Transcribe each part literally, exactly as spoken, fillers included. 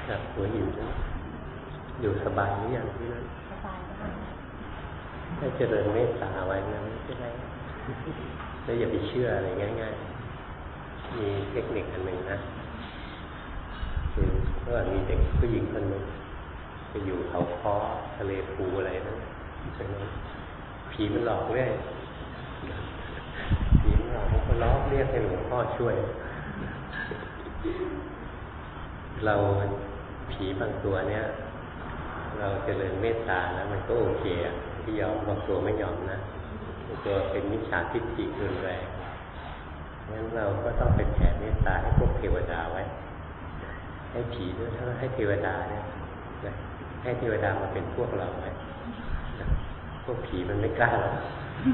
ครับหัวหินอยู่สบายหรือยังที่นั่นสบายมากถ้าเจริญเมตตาไว้นะไม่ใช่ไรแล้วอย่าไปเชื่ออะไรง่ายๆมีเทคนิคอันหนึ่งนะคือเมื่อมีเด็กผู้หญิงคนหนึ่งไปอยู่เขาค้อทะเลภูอะไรนั่นเป็นผีมันหลอกเรื่อยผีมันหลอกมันก็ล้อเรียกให้หลวงพ่อช่วยเราผีบางตัวเนี้ยเราเจริญเมตตานะมันก็โอเคอะที่ยอมบางตัวไม่ยอมนะบางตัวเป็นมิจฉาทิฏฐิรุนแรงงั้นเราก็ต้องเป็นแผ่เมตตาให้พวกเทวดาไว้ให้ผีด้วยถ้าให้เทวดาเนี่ยให้เทวดามาเป็นพวกเราไว้พวกผีมันไม่กล้าหรอก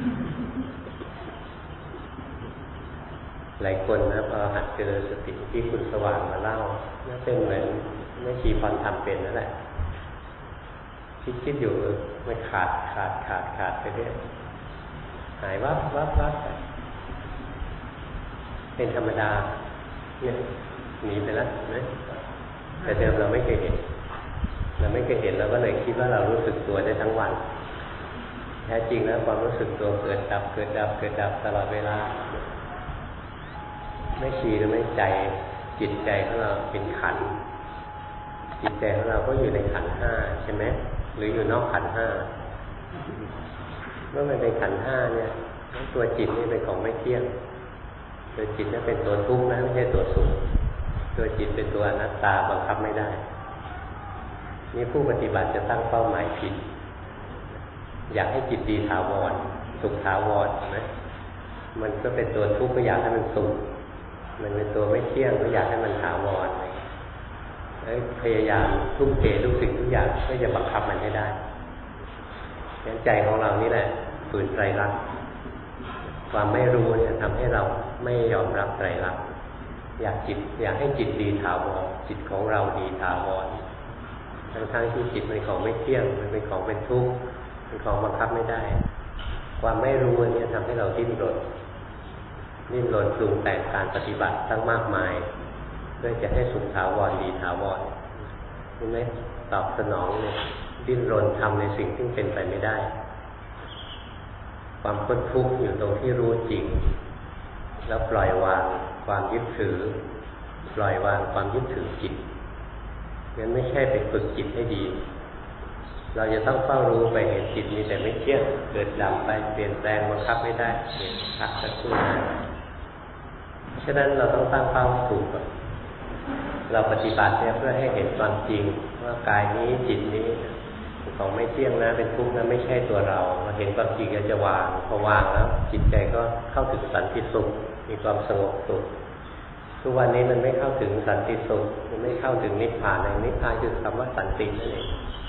หลายคนนะพอหัดเจริญสติที่คุณสว่างมาเล่าน่าเป็นเหมือนไม่ชีพรทำเป็นนั่นแหละคิดคิดอยู่มันขาดขาดขาดขาดไปเรื่อยหายวับวับวับเป็นธรรมดาเนี่ยหนีไปแล้วนะแต่เดิมเราไม่เคยเห็นเราไม่เคยเห็นเราก็เลยคิดว่าเรารู้สึกตัวได้ทั้งวันแท้จริงแล้วความรู้สึกตัวเกิดดับเกิดดับเกิดดับตลอดเวลาไม่ชีหรือไม่ใจจิตใจของเราเป็นขันธ์จิตใจของเราก็อยู่ในขันธ์ห้าใช่ไหมหรืออยู่นอกขันธ์ห้าเมื่อมันเป็นขันธ์ห้าเนี่ยตัวจิตนี่เป็นของไม่เที่ยงตัวจิตนั่นเป็นตัวทุกข์นะไม่ใช่ตัวสุขตัวจิตเป็นตัวอนัตตาบังคับไม่ได้นี่ผู้ปฏิบัติจะตั้งเป้าหมายผิดอยากให้จิตดีถาวรสุขถาวรใช่ไหมมันก็เป็นตัวทุกข์ก็อยากให้มันสุขมันเป็นตัวไม่เที่ยงก็อยากให้มันถาวรแล้วพยายามทุ่มเททุกสิ่งทุกอย่างเพื่อจะบังคับมันให้ได้งั้นใจของเรานี่แหละฝืนไตรลักษณ์ความไม่รู้เนี่ยทำให้เราไม่ยอมรับไตรลักษณ์อยากจิตอยากให้จิตดีถาวรจิตของเราดีถาวรทั้งๆที่จิตเป็นของไม่เที่ยงมันเป็นของเป็นทุกข์เป็นของบังคับไม่ได้ความไม่รู้เนี่ยทำให้เราดิ้นรนดิ้นรนปรุงแต่งการปฏิบัติตั้งมากมายเพื่อจะให้สุขถาวรดีถาวรเห็นไหมตอบสนองเนี่ยดิ้นรนทำในสิ่งที่เป็นไปไม่ได้ความพ้นทุกข์อยู่ตรงที่รู้จริงแล้วปล่อยวางความยึดถือปล่อยวางความยึดถือจิตงั้นไม่ใช่ไปฝึกจิตให้ดีเราจะต้องเฝ้ารู้ไปเห็นจิตมีแต่ไม่เที่ยงเกิดดับไปเปลี่ยนแปลงบังคับไม่ได้เห็นพักสักครู่ฉะนั้นเราต้องตั้งเป้าถูกก่อนเราปฏิบัติเนี่ยเพื่อให้เห็นความจริงว่ากายนี้จิตนี้ของไม่เที่ยงนะเป็นทุกข์นะไม่ใช่ตัวเราเราเห็นความจริงก็จะวางพอวางแล้วจิตใจก็เข้าถึงสันติสุขมีความสงบสุขทุกวันนี้มันไม่เข้าถึงสันติสุขมันไม่เข้าถึงนิพพานเลยนิพพานคือคำว่าสันตินั่นเอง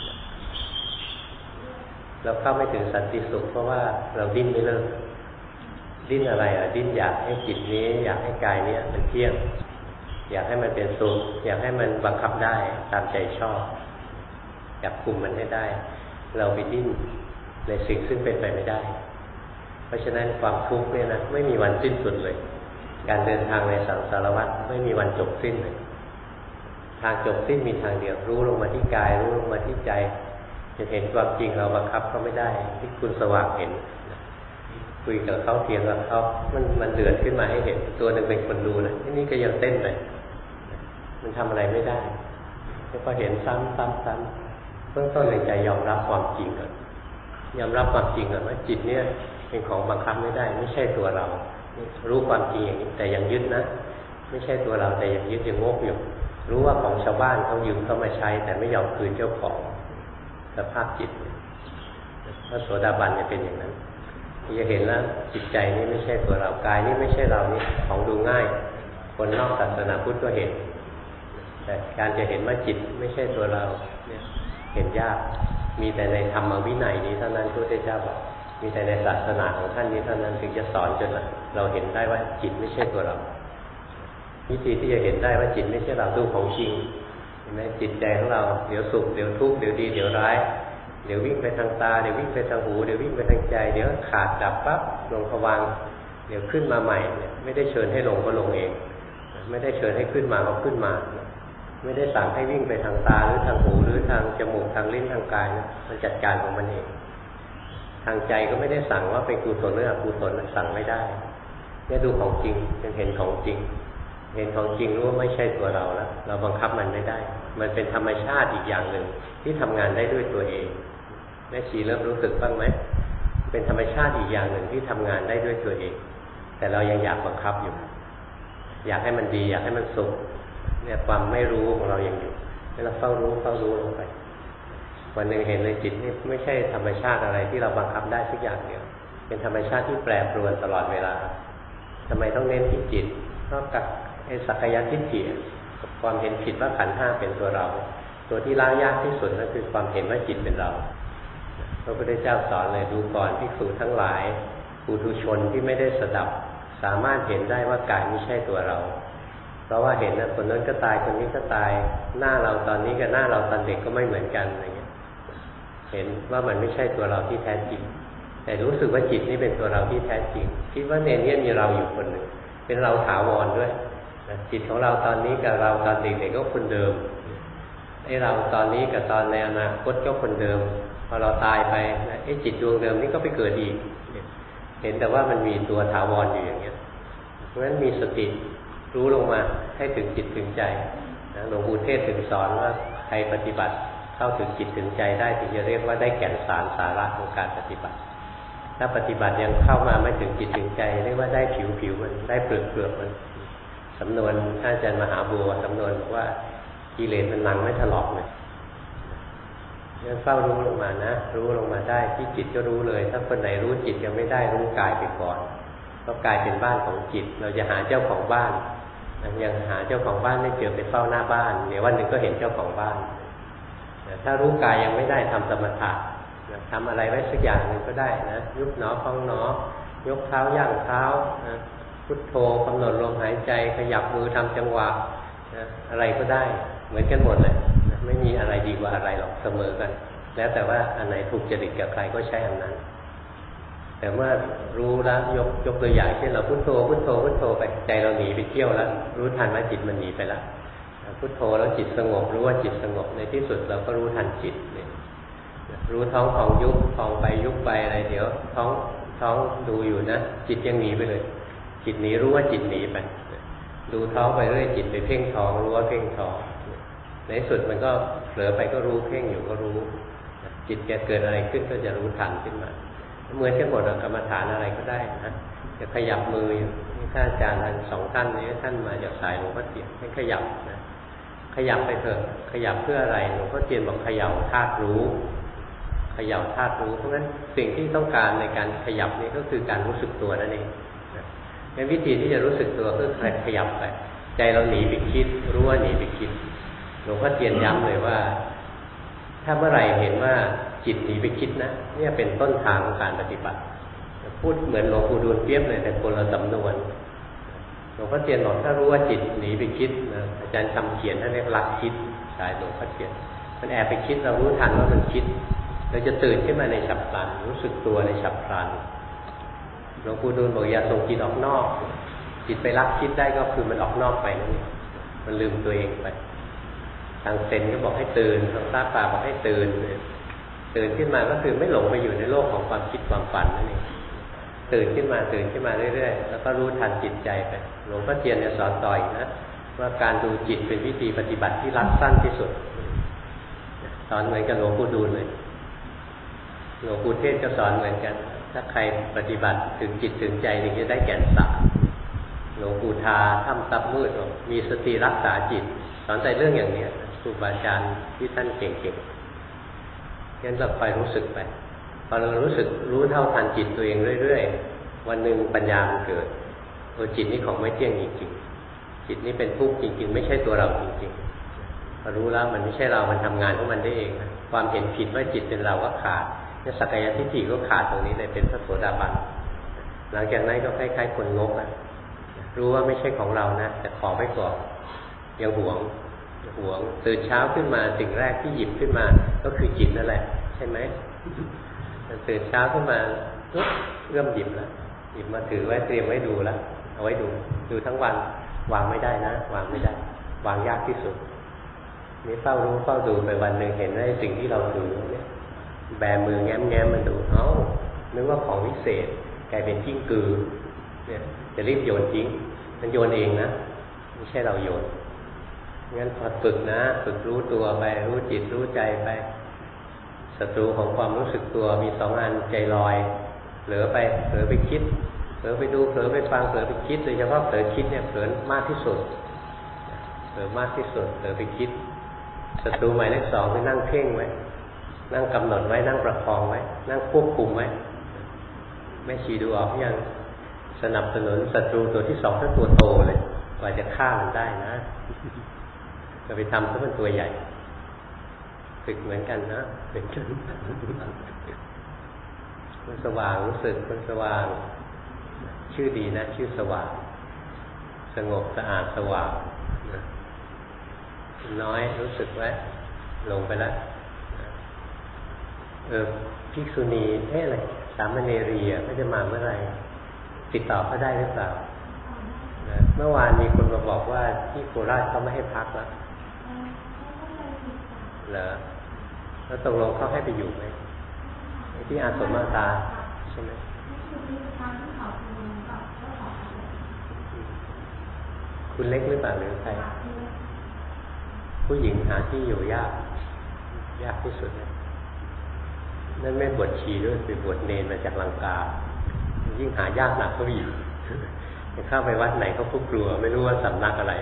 เราเข้าไม่ถึงสันติสุขเพราะว่าเราดิ้นไม่เลิกดิ้นอะไรอ่ะดิ้นอยากให้จิตนี้อยากให้กายนี้มันเที่ยงอยากให้มันเป็นสุขอยากให้มันบังคับได้ตามใจชอบอยากคุมมันให้ได้เราไปดิ้นในสิ่งซึ่งเป็นไปไม่ได้เพราะฉะนั้นความทุกข์เนี่ยนะไม่มีวันสิ้นสุดเลยการเดินทางในสังสารวัฏไม่มีวันจบสิ้นเลยทางจบสิ้นมีทางเดียวรู้ลงมาที่กายรู้ลงมาที่ใจจะเห็นความจริงเราบังคับก็ไม่ได้ที่คุณสว่างเห็นคุยกับเขาเถียงกับเขามันมันเดือดขึ้นมาให้เห็นตัวหนึ่งเป็นคนดูนะนี่ก็ยังเต้นเลยมันทำอะไรไม่ได้แล้วก็เห็นซ้ำซ้ำซ้ำเบื้องต้นในใจยอมรับความจริงก่อนยอมรับความจริงก่อนว่าจิตเนี่ยเป็นของบังคับไม่ได้ไม่ใช่ตัวเรารู้ความจริงอย่างนี้แต่ยังยึดนะไม่ใช่ตัวเราแต่ยังยึดยังงกอยู่รู้ว่าของชาวบ้านเขายืมเขามาใช้แต่ไม่ยอมคืนเจ้าของสภาพจิตพระโสดาบันจะเป็นอย่างนั้นจะเห็นแล้วจิตใจนี้ไม่ใช่ตัวเรากายนี้ไม่ใช่เรานี่ของดูง่ายคนนอกศาสนาพุทธก็เห็นแต่การจะเห็นว่าจิตไม่ใช่ตัวเราเนี่ยเห็นยากมีแต่ในธรรมวินัยนี้เท่านั้นพระพุทธเจ้าบอกมีแต่ในศาสนาของท่านนี้เท่านั้นถึงจะสอนจนเราเห็นได้ว่าจิตไม่ใช่ตัวเราวิธีที่จะเห็นได้ว่าจิตไม่ใช่เราดูของจริงเห็นไหมจิตใจของเราเดี๋ยวสุขเดี๋ยวทุกข์เดี๋ยวดีเดี๋ยวร้ายเดี๋ยววิ่งไปทางตาเดี๋ยววิ่งไปทางหูเดี๋ยววิ่งไปทางใจเดี๋ยวขาดดับปั๊บลงภวังค์เดี๋ยวขึ้นมาใหม่เนี่ยไม่ได้เชิญให้ลงก็ลงเองไม่ได้เชิญให้ขึ้นมาก็ขึ้นมาไม่ได้สั่งให้วิ่งไปทางตาหรือทางหูหรือทางจมูกทางลิ้นทางกายนะมันจัดการของมันเองทางใจก็ไม่ได้สั่งว่าเป็นกุศลหรืออกุศลมันสั่งไม่ได้เนี่ยดูของจริงยังเห็นของจริงเห็นของจริงรู้ว่าไม่ใช่ตัวเราแล้วเราบังคับมันไม่ได้มันเป็นธรรมชาติอีกอย่างหนึ่งที่ทำงานได้ด้วยตัวเองแม่ชีเริ่มรู้สึกบ้างไหมเป็นธรรมชาติอีกอย่างหนึ่งที่ทำงานได้ด้วยตัวเองแต่เรายังอยากบังคับอยู่อยากให้มันดีอยากให้มันสุขเนี่ยความไม่รู้ของเรายังอยู่ให้เราเฝ้ารู้เฝ้ารู้ลงไปวันหนึ่งเห็นเลยจิตนี่ไม่ใช่ธรรมชาติอะไรที่เราบังคับได้สักอย่างเดียวเป็นธรรมชาติที่แปรปรวนตลอดเวลาทำไมต้องเน้นที่จิตนอกจากไอ้สักกายทิฏฐิความเห็นผิดว่าขันธ์ห้าเป็นตัวเราตัวที่ล้างยากที่สุดก็คือความเห็นว่าจิตเป็นเราพระพุทธเจ้าสอนเลยดูก่อนภิกษุทั้งหลายปุถุชนที่ไม่ได้สดับสามารถเห็นได้ว่ากายไม่ใช่ตัวเราเพราะว่าเห็นนะคนนั้นก็ตายคนนี้ก็ตายหน้าเราตอนนี้กับหน้าเราตอนเด็กก็ไม่เหมือนกันอะไรเงี้ยเห็นว่ามันไม่ใช่ตัวเราที่แท้จริงแต่รู้สึกว่าจิตนี่เป็นตัวเราที่แท้จริงคิดว่าในนี้มีเราอยู่คนหนึ่งเป็นเราถาวรด้วยจิตของเราตอนนี้กับเราตอนเด็กๆก็คนเดิมไอ้เราตอนนี้กับตอนในอนาคตก็คนเดิมพอเราตายไปไอ้จิตดวงเดิมนี่ก็ไปเกิดอีกเห็นแต่ว่ามันมีตัวถาวรอยู่อย่างเงี้ยเพราะฉะนั้นมีสติรู้ลงมาให้ถึงจิตถึงใจนะหลวงปู่เทศถึงสอนว่าใครปฏิบัติเข้าถึงจิตถึงใจได้ถึงจะเรียกว่าได้แก่นสารสาระของการปฏิบัติถ้าปฏิบัติยังเข้ามาไม่ถึงจิตถึงใจเรียกว่าได้ผิวผิวมันได้เปลือกเปลือกมันสำนวนท่านอาจารย์มหาบัวสำนวนว่ากิเลสมันนังไม่ถลอกเลยเนี่ยเฝ้ารู้ลงมานะรู้ลงมาได้ที่จิตก็รู้เลยถ้าคนไหนรู้จิตยังไม่ได้รู้กายไปก่อนเพราะกายเป็นบ้านของจิตเราจะหาเจ้าของบ้านยังหาเจ้าของบ้านไม่เจอไปเฝ้าหน้าบ้านเดี๋ยววันหนึ่งก็เห็นเจ้าของบ้านถ้ารู้กายยังไม่ได้ทำสมถะทำอะไรไว้สักอย่างหนึ่งก็ได้นะยุบหนอพองหนอยกเท้าย่างเท้านะพุทโธกำหนดลมหายใจขยับมือทำจังหวะนะอะไรก็ได้เหมือนกันหมดเลยนะไม่มีอะไรดีกว่าอะไรหรอกเสมอกันแล้วแต่ว่าอันไหนถูกจริตกับใครก็ใช้อันนั้นแต่เมื่อรู้แล้วยกยกตัวอย่างเช่นเราพุทโธพุทโธพุทโธไปใจเราหนีไปเที่ยวแล้วรู้ทันว่าจิตมันหนีไปแล้วพุทโธแล้วจิตสงบรู้ว่าจิตสงบในที่สุดเราก็รู้ทันจิตเนี่ยรู้ท้องของยุบพองไปยุบไปอะไรเดี๋ยวท้องท้องดูอยู่นะจิตยังหนีไปเลยจิตหนีรู้ว่าจิตหนีไปดูท้องไปเรื่อยจิตไปเพ่งท้องรู้ว่าเพ่งท้องในสุดมันก็เผลอไปก็รู้เพ่งอยู่ก็รู้จิตจะเกิดอะไรขึ้นก็จะรู้ทันขึ้นมาเหมือนกันหมดกรรมฐานอะไรก็ได้นะจะขยับมือนี่ท่านอาจารย์ท่านสองท่านนี้ท่านมาจากสายหลวงพ่อเทียนให้ขยับนะขยับไปเถอะขยับเพื่ออะไรหลวงพ่อเทียนบอกเขย่าธาตุรู้เขย่าธาตุรู้เพราะฉะนั้นสิ่งที่ต้องการในการขยับนี่ก็คือการรู้สึกตัวนั่นเองในวิธีที่จะรู้สึกตัวคือขยับไปใจเราหนีไปคิดรู้ว่าหนีไปคิดหลวงพ่อเทียนย้ำเลยว่าถ้าเมื่อไหร่เห็นว่าจิตหนีไปคิดนะเนี่ยเป็นต้นทางของการปฏิบัติพูดเหมือนหลวงปู่ดูลเปรียบเลยแต่คนละสำนวนหลวงพ่อเทียนบอกถ้ารู้ว่าจิตหนีไปคิดนะอาจารย์คำเขียนท่านเรียกลักคิดสายหลวงพ่อเทียนมันแอบไปคิดเรารู้ทันว่ามันคิดเราจะตื่นขึ้นมาในฉับพลันรู้สึกตัวในฉับพลันหลวงปู่ดูลบอกอย่าส่งจิตออกนอกจิตไปลักคิดได้ก็คือมันออกนอกไปนั่นเองมันลืมตัวเองไปทางเซนก็บอกให้ตื่นทางซาปาบอกให้ตื่นตื่นขึ้นมาก็คือไม่หลงไปอยู่ในโลกของความคิดความฝันนั่นเองตื่นขึ้นมาตื่นขึ้นมาเรื่อยๆแล้วก็รู้ทันจิตใจไปหลวงพ่อเทียนเนี่ยสอนต่อยนะว่าการดูจิตเป็นวิธีปฏิบัติที่รัดสั้นที่สุดสอนเหมือนกับหลวงปู่ดูลเลยหลวงปู่เทศก็สอนเหมือนกันถ้าใครปฏิบัติถึงจิตถึงใจนี่จะได้แก่นสารหลวงปู่ทาถ้ำซับมืดมีสติรักษาจิตสอนใจเรื่องอย่างนี้ครูบาอาจารย์ที่ท่านเก่งๆงั้นเราคอยรู้สึกไปพอเรารู้สึกรู้เท่าทันจิตตัวเองเรื่อยๆวันหนึ่งปัญญามันเกิดตัวจิตนี้ของไม่เที่ยงจริงๆจิตนี้เป็นทุกข์จริงๆไม่ใช่ตัวเราจริงๆพอรู้แล้วมันไม่ใช่เรามันทำงานของมันได้เองความเห็นผิดว่าจิตเป็นเราก็ขาดเนี่ยสักกายทิฏฐิก็ขาดตรงนี้เลยเป็นพระโสดาบันหลังจากนั้นก็คล้ายๆคนงกอ่ะรู้ว่าไม่ใช่ของเรานะแต่ขอไว้ก่อนยังหวงหวงตื่นเช้าขึ้นมาสิ่งแรกที่หยิบขึ้นมาก็คือจิตนั่นแหละใช่ไหมตื่นเช้าขึ้นมาปุ๊บเริ่มหยิบแล้วหยิบมาถือไว้เตรียมไว้ดูแล้วเอาไว้ดูดูทั้งวันวางไม่ได้นะวางไม่ได้วางยากที่สุดนี่เฝ้ารู้เฝ้าดูไปวันหนึ่งเห็นได้สิ่งที่เราดูเนี่ยแบมือแง้มแง้มมันดูเอ้านึกว่าของวิเศษกลายเป็นกิ้งกือเนี่ยจะรีบโยนทิ้งมันโยนเองนะไม่ใช่เราโยนงั้นพอฝึกนะฝึกรู้ตัวไปรู้จิตรู้ใจไปศัตรูของความรู้สึกตัวมีสองอันใจลอยเผลอไปเผลอไปคิดเผลอไปดูเผลอไปฟังเผลอไปคิดโดยเฉพาะเผลอคิดเนี่ยเผลอมากที่สุดเผลอมากที่สุดเผลอไปคิดศัตรูหมายเลขสองคือนั่งเพ่งไว้นั่งกำหนดไว้นั่งประคองไว้นั่งควบคุมไว้แม่ชีดูออกยังสนับสนุนศัตรูตัวที่สองถ้าตัวโตเลยกว่าจะฆ่ามันได้นะจะไปทำให้มันตัวใหญ่ฝึกเหมือนกันนะเป็นกันมันสว่างรู้สึกมันสว่างชื่อดีนะชื่อสว่างสงบสะอาดสว่างน้อยรู้สึกไว้ลงไปแล้วเออภิกษุณีเอ๊ะอะไรสามเณรีอ่ะเขาจะมาเมื่อไหร่ติดต่อเขาได้หรือเปล่าเมื่อวานมีคนมาบอกว่าที่โคราชเขาไม่ให้พักแล้วเหรอแล้วตกลงเขาให้ไปอยู่ไหมที่อาสมมาตาใช่ไหมคุณเล็กหรือเปล่าหรือใครผู้หญิงหาที่อยู่ยากยากที่สุดนั่นไม่บวชชีด้วยไปบวชเนรมาจากลังกายิ่งหายากหนักเข้าไปอีกเข้าไปวัดไหนเขาก็กลัวไม่รู้ว่าสำนักอะไร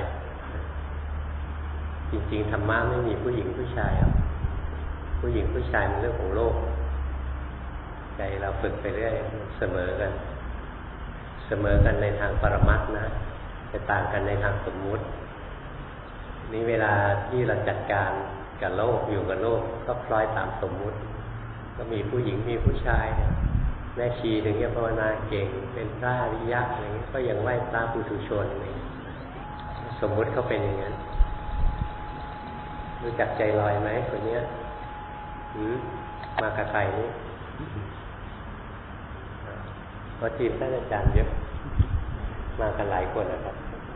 จริงๆธรรมะไม่มีผู้หญิงผู้ชายหรอกผู้หญิงผู้ชายเป็นเรื่องของโลกใจเราฝึกไปเรื่อยเสมอกันเสมอกันในทางปรมัตถ์นะจะต่างกันในทางสมมุตินี่เวลาที่เราจัดการกับโลกอยู่กับโลกก็คล้อยตามสมมุติก็มีผู้หญิงมีผู้ชายแม่ชีถึงจะภาวนาเก่งเป็นพระอริยะอะไรอย่างนี้ก็ยังไหว้พระปุถุชนนี่สมมุติเขาเป็นอย่างนั้นรู้จักใจลอยไหมคนนี้หืมมากระไทยนี่พอทีมท่านอาจารย์เยอะมากันหลายคนนะครับ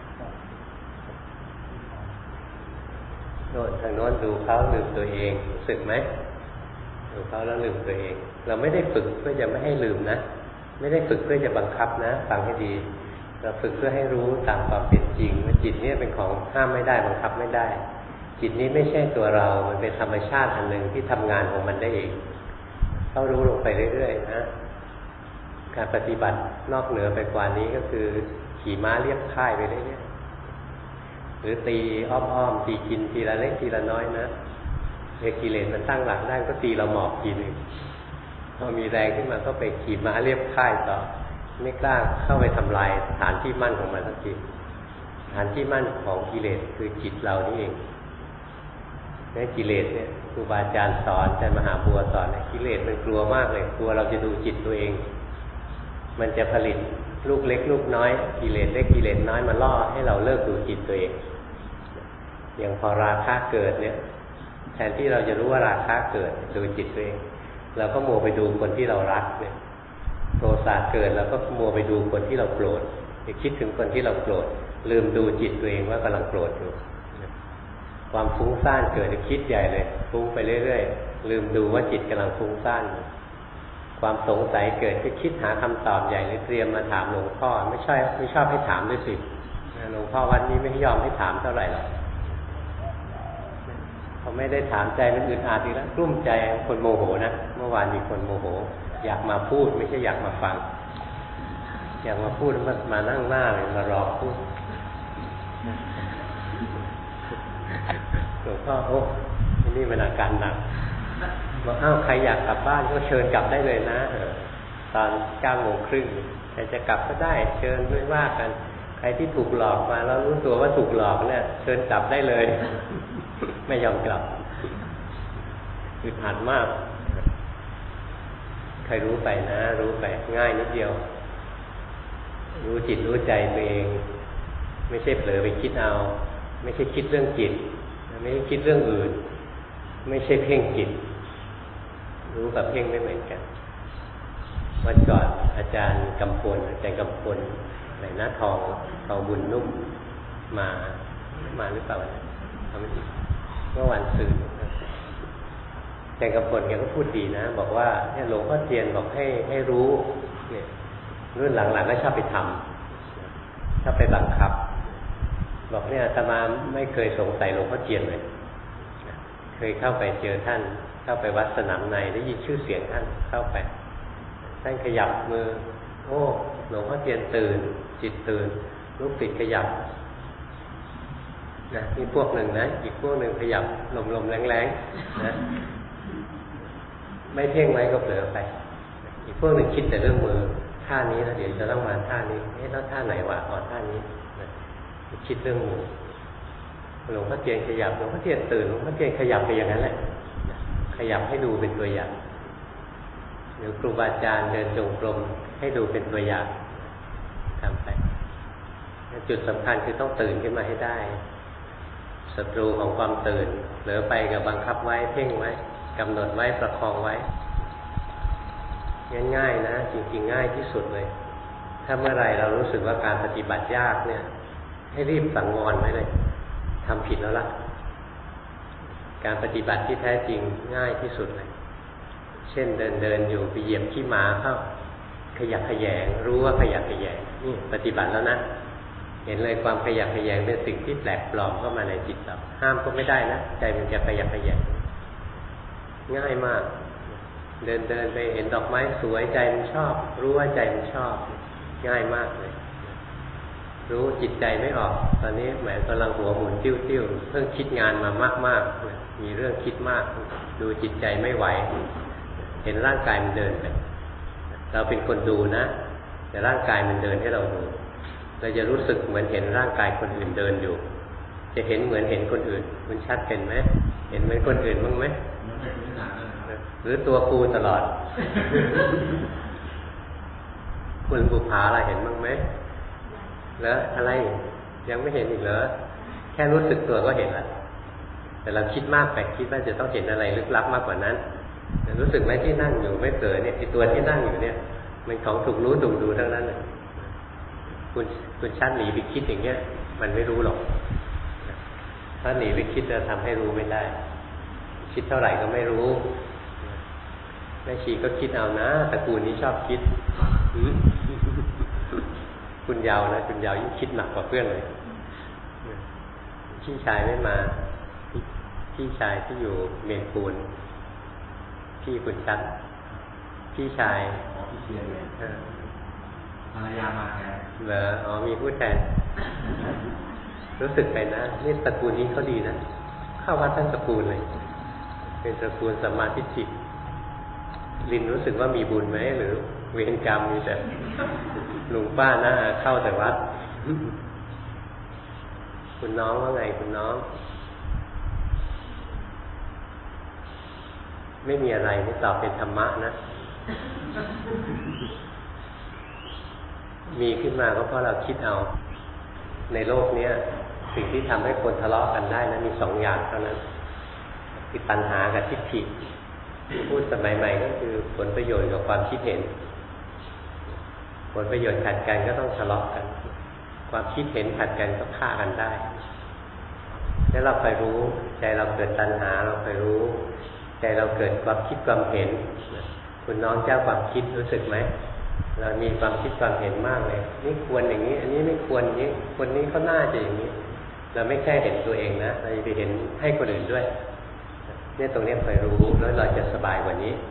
โน่นทางโน้นดูเขาลืมตัวเองรู้สึกไหมดูเขาแล้วลืมตัวเองเราไม่ได้ฝึกเพื่อจะไม่ให้ลืมนะไม่ได้ฝึกเพื่อจะบังคับนะฟังให้ดีเราฝึกเพื่อให้รู้ตามความเป็นจริงว่าจิตนี้เป็นของห้ามไม่ได้บังคับไม่ได้จิตนี้ไม่ใช่ตัวเรามันเป็นธรรมชาติอันหนึ่งที่ทำงานของมันได้เองเขารู้ลงไปเรื่อยๆนะการปฏิบัตินอกเหนือไปกว่านี้ก็คือขี่ม้าเรียบค่ายไปเรื่อยๆหรือตีอ้อมๆตีกินทีละเล็กทีละน้อยนะเอกิเลสมันตั้งหลักได้ก็ตีเราหมอบทีนึงพอมีแรงขึ้นมาก็ไปขี่ม้าเรียบค่ายต่อไม่กล้าเข้าไปทำลายฐานที่มั่นของมันสักทีฐานที่มั่นของกิเลสคือจิตเรานี่เองในกิเลสเนี่ยครูบาอาจารย์สอนอาจารย์มหาบัวสอนกิเลสมันกลัวมากเลยกลัวเราจะดูจิตตัวเองมันจะผลิตลูกเล็กลูกน้อยกิเลสเล็กกิเลสน้อยมาล่อให้เราเลิกดูจิตตัวเองอย่างพอราคะเกิดเนี่ยแทนที่เราจะรู้ว่าราคะเกิดดูจิตตัวเองเราก็มัวไปดูคนที่เรารักเนี่ยโทสะเกิดเราก็มัวไปดูคนที่เราโกรธไปคิดถึงคนที่เราโกรธลืมดูจิตตัวเองว่ากำลังโกรธอยู่ความฟุ้งซ่านเกิดคิดใหญ่เลยฟุ้งไปเรื่อยๆลืมดูว่าจิตกำลังฟุ้งซ่านความสงสัยเกิดก็คิดหาคำตอบใหญ่เลยเตรียมมาถามหลวงพ่อไม่ใช่ไม่ชอบให้ถามด้วยสิหลวงพ่อวันนี้ไม่ยอมให้ถามเท่าไหร่หรอกเขาไม่ได้ถามใจมันอึดอัดอีกแล้วกลุ้มใจคนโมโหนะเมื่อวานมีคนโมโหอยากมาพูดไม่ใช่อยากมาฟังอยากมาพูดมามานั่งหน้าเลยมารอพูดหลวงพ่อโอ้นี่มันอาการหนักบอกอ้าวใครอยากกลับบ้านก็เชิญกลับได้เลยนะตอนเก้าโมงครึ่งใครจะกลับก็ได้เชิญไม่ว่ากันใครที่ถูกหลอกมาแล้วรู้ตัวว่าถูกหลอกเนี่ยเชิญกลับได้เลยไม่ยอมกลับอึดอัดมากใครรู้ไปนะรู้ไปง่ายนิดเดียวรู้จิตรู้ใจตัวเองไม่ใช่เผลอไปคิดเอาไม่ใช่คิดเรื่องจิตไม่ใช่คิดเรื่องอื่นไม่ใช่เพ่งจิตรู้กับเพ่งไม่เหมือนกันวันก่อนอาจารย์กำพลอาจารย์กำพลไหนหน้าทองทองบุญนุ่มมามาหรือเปล่าทำไม่ดีเมื่อวันศุกร์แกกำพลแกก็พูดดีนะบอกว่าเนี่ยหลวงพ่อเทียนบอกให้ให้รู้เนี่ยรุ่นหลังๆก็ชอบไปทำชอบไปบังคับบอกเนี่ยอาตมาไม่เคยสงสัยหลวงพ่อเทียนเลยเคยเข้าไปเจอท่านเข้าไปวัดสนามในได้ยินชื่อเสียงท่านเข้าไปท่านขยับมือโอ้หลวงพ่อเทียนตื่นจิตตื่นลูกศิษย์ขยับนะนี่พวกหนึ่งนะอีกพวกหนึ่งขยับลมๆแรงๆนะไม่เพ่งไว้ก็เผลอไปอีกพวกหนึ่งคิดแต่เรื่องมือท่านี้แล้วเดี๋ยวจะต้องมาท่านี้เอ๊ะแล้วท่าไหนวะอ๋อท่านี้นะคิดเรื่องมือหลวงพ่อเทียนขยับหลวงพ่อเทียนตื่นหลวงพ่อเทียนขยับไปอย่างนั้นแหละขยับให้ดูเป็นตัวอย่างหรือครูบาอาจารย์เดินจงกรมให้ดูเป็นตัวอย่างทำไปจุดสำคัญคือต้องตื่นขึ้นมาให้ได้ศัตรูของความตื่นเหลือไปกับบังคับไว้เพ่งไว้กำหนดไว้ประคองไว้ง่ายๆนะจริงๆง่ายที่สุดเลยถ้าเมื่อไรเรารู้สึกว่าการปฏิบัติยากเนี่ยให้รีบสังวรไว้เลยทำผิดแล้วล่ะการปฏิบัติที่แท้จริงง่ายที่สุดเลยเช่นเดินเดินอยู่ไปเหยียบขี้หมาเข้าขยักขยงรู้ว่าขยักขยงนี่ปฏิบัติแล้วนะเห็นเลยความขยักขยงเป็นสิ่งที่แปลกปลอมเข้ามาในจิตเราห้ามก็ไม่ได้นะใจมันจะขยักขยงง่ายมากเดินเดินไปเห็นดอกไม้สวยใจมันชอบรู้ว่าใจมันชอบง่ายมากเลยรู้จิตใจไม่ออกตอนนี้แหมกำลังหัวหมุนติ้วติ้วเพิ่งคิดงานมามากๆมีเรื่องคิดมากดูจิตใจไม่ไหวเห็นร่างกายมันเดินไปเราเป็นคนดูนะแต่ร่างกายมันเดินให้เราดูเราจะรู้สึกเหมือนเห็นร่างกายคนอื่นเดินอยู่จะเห็นเหมือนเห็นคนอื่นมันชัดเป็นไหมเห็นเหมือนคนอื่นบ้างไหมหรือตัวกูตลอด คุณภูผาอะไรเห็นบ้างไหมแล้วอะไรยังไม่เห็นอีกเหรอแค่รู้สึกตัวก็เห็นแล้วแต่เราคิดมากไปคิดว่าจะต้องเห็นอะไรลึกลับมากกว่านั้นแต่รู้สึกไหมที่นั่งอยู่ไม่เผลอเนี่ยไอ้ตัวที่นั่งอยู่เนี่ยมันของถูกรู้ถูกดูทั้งนั้นเลยคุณคุณชัดหนีไปคิดอย่างเงี้ยมันไม่รู้หรอกถ้าหนีไปคิดจะทำให้รู้ไม่ได้คิดเท่าไหร่ก็ไม่รู้แม่ชีก็คิดเอานะตระกูลนี้ชอบคิดคุณยาวนะคุณยาวยิ่งคิดหนักกว่าเพื่อนเลยพี่ชายไม่มาพี่ชายที่อยู่เมียนปูนพี่คุณชัดพี่ชายพี่เชียร์เลยภรรยามาแทนเหรออ๋อมีผู้แทนรู้สึกไปนะนี่ตระกูลนี้เขาดีนะเข้าวัดทั้งตระกูลเลยเป็นตระกูลสัมมาทิฏฐิลินรู้สึกว่ามีบุญไหมหรือเวรกรรมมีแต่ลุงป้าหน้าเข้าแต่วัดคุณน้องว่าไงคุณน้องไม่มีอะไรนี่ตอบเป็นธรรมะนะมีขึ้นมาก็เพราะเราคิดเอาในโลกนี้สิ่งที่ทำให้คนทะเลาะกันได้นะมีสองอย่างเท่านั้นคือตัณหากับทิฏฐิพูดสมัยใหม่ก็คือผลประโยชน์กับความคิดเห็นผลประโยชน์ขัดกันก็ต้องทะเลาะกันความคิดเห็นขัดกันก็ฆ่ากันได้ถ้าเราไปรู้ใจเราเกิดตัณหาเราไปรู้ใจเราเกิดความคิดความเห็นคุณน้องเจ้าความคิดรู้สึกไหมเรามีความคิดความเห็นมากเลยนี่ควรอย่างนี้อันนี้ไม่ควรอย่างนี้คนนี้เขาน่าจะอย่างนี้เราไม่แค่เห็นตัวเองนะเราจะไปเห็นให้คนอื่นด้วยเนี่ยตรงนี้คอยรู้แล้วเราจะสบายกว่านี้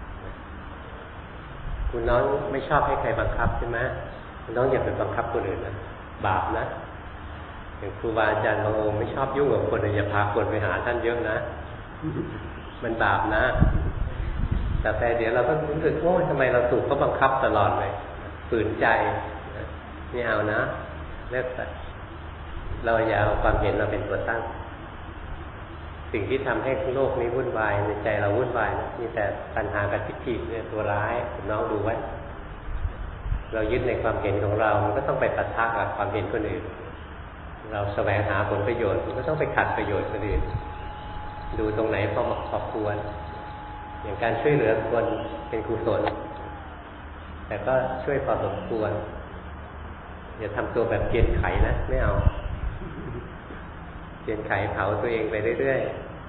คุณน้องไม่ชอบให้ใครบังคับใช่ไหมคุณน้องอย่าไปบังคับคนอื่นนะบาปนะอย่างครูบาอาจารย์บางองค์ไม่ชอบยุ่งกับคนอย่าพาคนไปหาท่านเยอะนะมันบาปนะแต่แต่เดี๋ยวเราก็รู้สึกโอ้ทำไมเราถูกเขาบังคับตลอดเลยฝืนใจไม่เอานะเลิกไปเราอย่าเอาความเห็นเราเป็นตัวตั้งสิ่งที่ทำให้โลกนี้วุ่นวายในใจเราวุ่นวายนะมีแต่ปัญหากับทิฏฐิเนี่ยตัวร้ายคุณน้องดูไว้เรายึดในความเห็นของเรามันก็ต้องไปปะทะกับความเห็นคนอื่นเราแสวงหาผลประโยชน์มันก็ต้องไปขัดประโยชน์คนอื่นดูตรงไหนพอเหมาะพอควรอย่างการช่วยเหลือคนเป็นกุศลแต่ก็ช่วยพอสมควรอย่าทำตัวแบบเกลียดไขนะไม่เอาเกลียดไขเผาตัวเองไปเรื่อย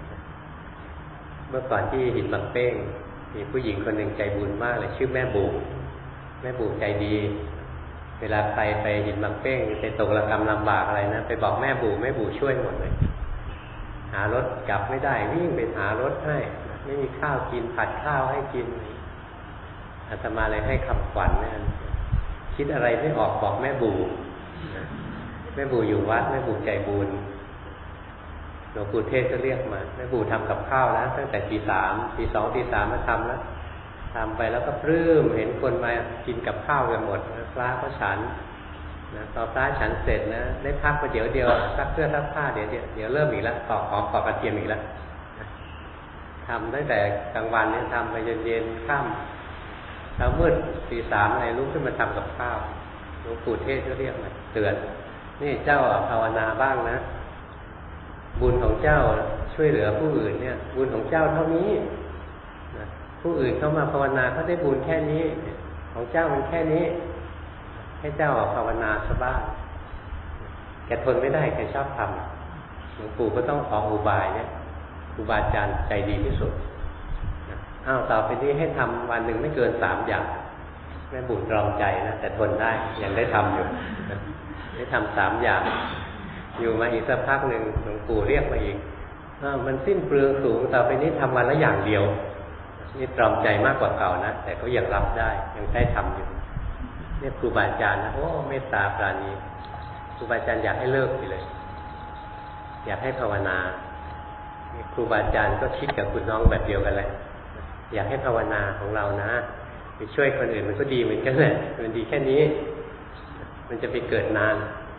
เมื่อก่อนที่หินบางเป้งมีผู้หญิงคนหนึ่งใจบุญมากเลยชื่อแม่บูแม่บูใจดีเวลาใครไปหินบางเป้งไปตกระกำลำบากอะไรนะไปบอกแม่บูแม่บูช่วยหมดเลยหารถกลับไม่ได้วิ่งไปหารถให้ไม่มีข้าวกินผัดข้าวให้กินอาตมาเลยให้คำขวัญนั่นคิดอะไรไม่ออกบอกแม่บูแม่บูอยู่วัดแม่บูใจบุญหลวงปู่เทศก็เรียกมาแม่บูทำกับข้าวนะตั้งแต่ตีสามตีสองตีสามมาทำแล้วทำไปแล้วก็ปลื้มเห็นคนมากินกับข้าวกันหมดพระก็ฉันนะตอนพระฉันเสร็จนะได้พักมาเดี๋ยวเดียวซักเสื้อซักผ้าเดี๋ยวเดี๋ยวเดี๋ยวเริ่มอีกแล้วต่อหอมต่อกระเทียมอีกแล้วทำตั้งแต่กลางวันเนี่ยทำไปเย็นเย็นค่ำเช้ามืดตีสามอะไรลุกขึ้นมาทำกับข้าวหลวงปู่เทศก็เรียกมาเตือนนี่เจ้าภาวนาบ้างนะบุญของเจ้าช่วยเหลือผู้อื่นเนี่ยบุญของเจ้าเท่านี้นะผู้อื่นเข้ามาภาวนาเขาได้บุญแค่นี้ของเจ้ามันแค่นี้ให้เจ้าภาวนาซะบ้างแกทนไม่ได้แกชอบทำหลวงปู่ก็ต้องขออุบายเนี่ยครูบาอาจารย์ใจดีที่สุดอ้าวต่อไปนี้ให้ทำวันหนึ่งไม่เกินสามอย่างแม่บุญตรอมใจนะแต่ทนได้ยังได้ทำอยู่ได้ทำสามอย่างอยู่มาอีกสักพักหนึ่งหลวงปู่เรียกมาอีกมันสิ้นเปลืองสูงต่อไปนี้ทำวันละอย่างเดียวนี่ตรอมใจมากกว่าเก่านะแต่ก็ยังรับได้ยังได้ทำอยู่เนี่ยครูบาอาจารย์นะโอ้เมตตาปราณีครูบาอาจารย์อยากให้เลิกไปเลยอยากให้ภาวนาครูบาอาจารย์ก็คิดกับคุณน้องแบบเดียวกันเลยอยากให้ภาวนาของเรานะไปช่วยคนอื่นมันก็ดีเหมือนกันแหละมันดีแค่นี้มันจะไปเกิดนาน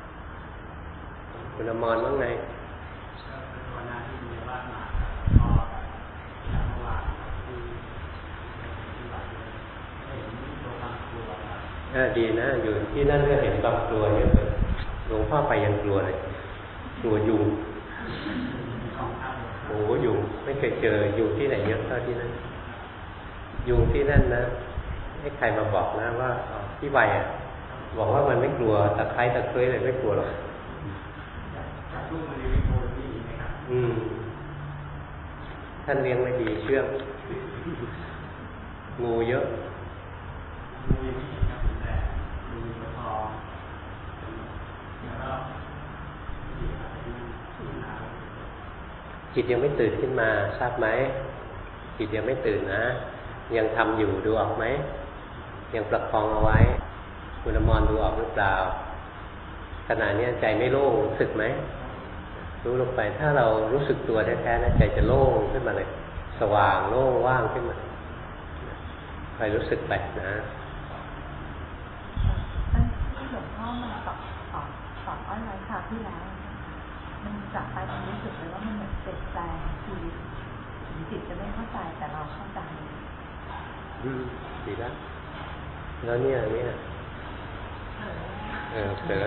คุณอมรว่าไงภาวนาที่มีบ้านมาพออย่างเมื่อวานที่ที่วัดเห็นโรงพยาบาลกลัวเออดีนะอยู่ที่นั่นก็เห็นความกลัวเยอะเลยหลวงพ่อไปยังกลัวเลยกลัวยุงโอ้ยุงไม่เคยเจอยุงที่ไหนเยอะเท่าที่นั่นยุงที่นั่นนะให้ใครมาบอกนะว่าพี่ใบอ่ะบอกว่ามันไม่กลัวตะไคร้ตะเคยเลยไม่กลัวหรอกอืมท่านเลี้ยงไม่ดีเชื่องงูเยอะจิตยังไม่ตื่นขึ้นมาทราบไหมจิตยังไม่ตื่นนะยังทำอยู่ดูออกไหมยังประคองเอาไว้คุณอมรดูออกหรือเปล่าขณะนี้ใจไม่โล่งรู้สึกไหมรู้ลงไปถ้าเรารู้สึกตัวแท้ๆนะใจจะโล่งขึ้นมาเลยสว่างโล่งว่างขึ้นมาคอยรู้สึกไปนะที่หลวงพ่อมาสอนสอนสอนอ้อยไว้ค่ะที่แล้วมันจับไปมันรู้สึกเลยว่ามันเหมือนเปลี่ยนแปลงชีวิตจิตจะไม่เข้าใจแต่เราเข้าใจอืมดีแล้วแล้วเนี่ยเนี่ยเออเจอ